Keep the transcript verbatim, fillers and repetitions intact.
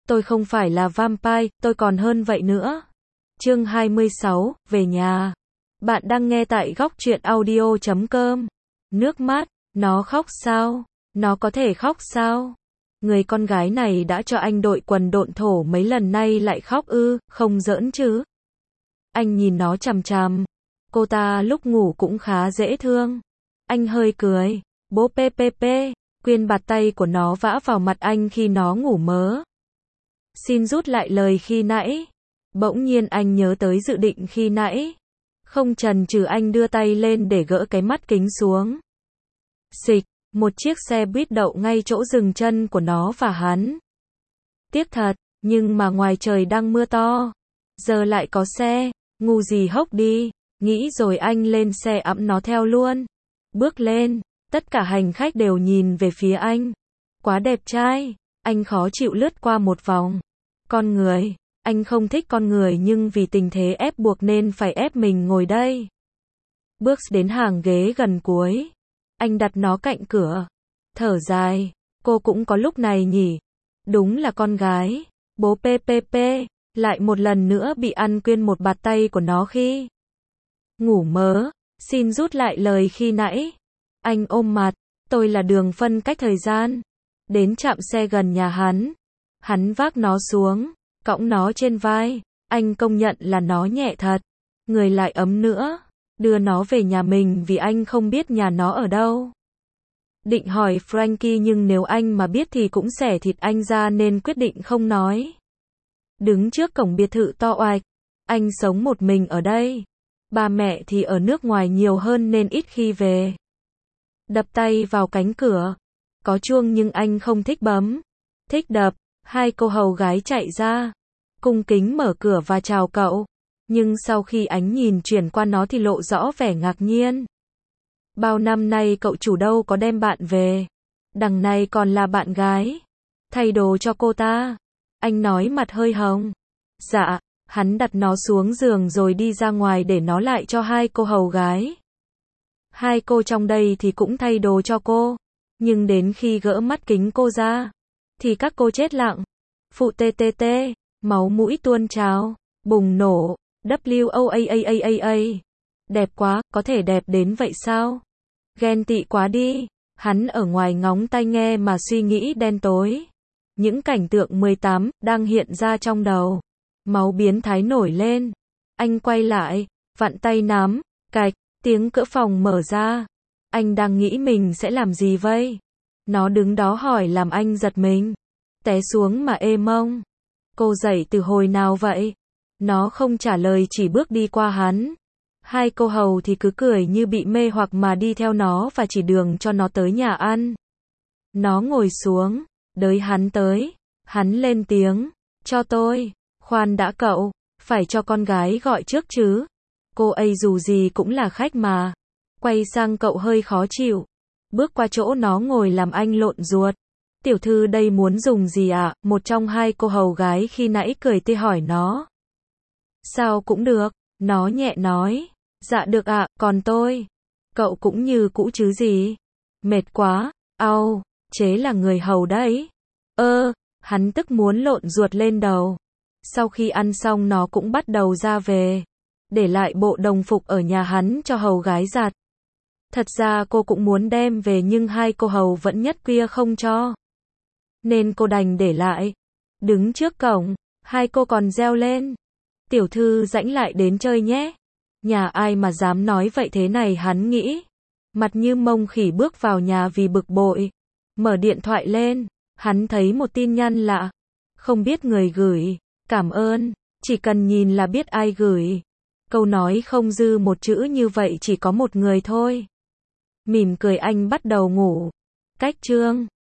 tôi không phải là vampire, tôi còn hơn vậy nữa. Chương hai mươi sáu, về nhà. Bạn đang nghe tại góc truyện audio chấm com. Nước mắt, nó khóc sao? Nó có thể khóc sao? Người con gái này đã cho anh đội quần độn thổ mấy lần nay lại khóc ư, không giỡn chứ. Anh nhìn nó chằm chằm. Cô ta lúc ngủ cũng khá dễ thương. Anh hơi cười. Bố ppp, Quyên bạt tay của nó vã vào mặt anh khi nó ngủ mớ. Xin rút lại lời khi nãy. Bỗng nhiên anh nhớ tới dự định khi nãy. Không chần chừ anh đưa tay lên để gỡ cái mắt kính xuống. Xịch, một chiếc xe buýt đậu ngay chỗ dừng chân của nó và hắn. Tiếc thật, nhưng mà ngoài trời đang mưa to. Giờ lại có xe, ngu gì hốc đi. Nghĩ rồi anh lên xe ẵm nó theo luôn. Bước lên, tất cả hành khách đều nhìn về phía anh. Quá đẹp trai, anh khó chịu lướt qua một vòng. Con người, anh không thích con người nhưng vì tình thế ép buộc nên phải ép mình ngồi đây. Bước đến hàng ghế gần cuối. Anh đặt nó cạnh cửa. Thở dài, cô cũng có lúc này nhỉ. Đúng là con gái. Bố ppp, lại một lần nữa bị ăn Quyên một bạt tay của nó khi ngủ mớ. Xin rút lại lời khi nãy. Anh ôm mặt, tôi là Đường phân cách thời gian. Đến trạm xe gần nhà hắn. Hắn vác nó xuống, cõng nó trên vai. Anh công nhận là nó nhẹ thật. Người lại ấm nữa. Đưa nó về nhà mình vì anh không biết nhà nó ở đâu. Định hỏi Frankie nhưng nếu anh mà biết thì cũng xẻ thịt anh ra nên quyết định không nói. Đứng trước cổng biệt thự to oạch. Anh sống một mình ở đây. Ba mẹ thì ở nước ngoài nhiều hơn nên ít khi về. Đập tay vào cánh cửa. Có chuông nhưng anh không thích bấm. Thích đập. Hai cô hầu gái chạy ra. Cung kính mở cửa và chào cậu. Nhưng sau khi ánh nhìn chuyển qua nó thì lộ rõ vẻ ngạc nhiên. Bao năm nay cậu chủ đâu có đem bạn về. Đằng này còn là bạn gái. Thay đồ cho cô ta. Anh nói mặt hơi hồng. Dạ. Hắn đặt nó xuống giường rồi đi ra ngoài để nó lại cho hai cô hầu gái. Hai cô trong đây thì cũng thay đồ cho cô. Nhưng đến khi gỡ mắt kính cô ra, thì các cô chết lặng. Phụ tê tê tê, máu mũi tuôn trào, bùng nổ, W O A A A A A. Đẹp quá, có thể đẹp đến vậy sao? Ghen tị quá đi. Hắn ở ngoài ngóng tai nghe mà suy nghĩ đen tối. Những cảnh tượng mười tám đang hiện ra trong đầu. Máu biến thái nổi lên. Anh quay lại, vặn tay nắm, cạch, tiếng cửa phòng mở ra. Anh đang nghĩ mình sẽ làm gì vậy? Nó đứng đó hỏi làm anh giật mình. Té xuống mà ê mông. Cô dậy từ hồi nào vậy? Nó không trả lời chỉ bước đi qua hắn. Hai cô hầu thì cứ cười như bị mê hoặc mà đi theo nó và chỉ đường cho nó tới nhà ăn. Nó ngồi xuống, đợi hắn tới. Hắn lên tiếng, cho tôi. Khoan đã cậu, phải cho con gái gọi trước chứ. Cô ấy dù gì cũng là khách mà. Quay sang cậu hơi khó chịu. Bước qua chỗ nó ngồi làm anh lộn ruột. Tiểu thư đây muốn dùng gì ạ? À? Một trong hai cô hầu gái khi nãy cười tươi hỏi nó. Sao cũng được, nó nhẹ nói. Dạ được ạ, à, còn tôi. Cậu cũng như cũ chứ gì. Mệt quá, au, chế là người hầu đấy. Ơ, hắn tức muốn lộn ruột lên đầu. Sau khi ăn xong nó cũng bắt đầu ra về. Để lại bộ đồng phục ở nhà hắn cho hầu gái giặt. Thật ra cô cũng muốn đem về nhưng hai cô hầu vẫn nhất quyết không cho. Nên cô đành để lại. Đứng trước cổng, hai cô còn reo lên. Tiểu thư rãnh lại đến chơi nhé. Nhà ai mà dám nói vậy thế này hắn nghĩ. Mặt như mông khỉ bước vào nhà vì bực bội. Mở điện thoại lên, hắn thấy một tin nhắn lạ. Không biết người gửi. Cảm ơn, chỉ cần nhìn là biết ai gửi. Câu nói không dư một chữ như vậy chỉ có một người thôi. Mỉm cười anh bắt đầu ngủ. Cách chương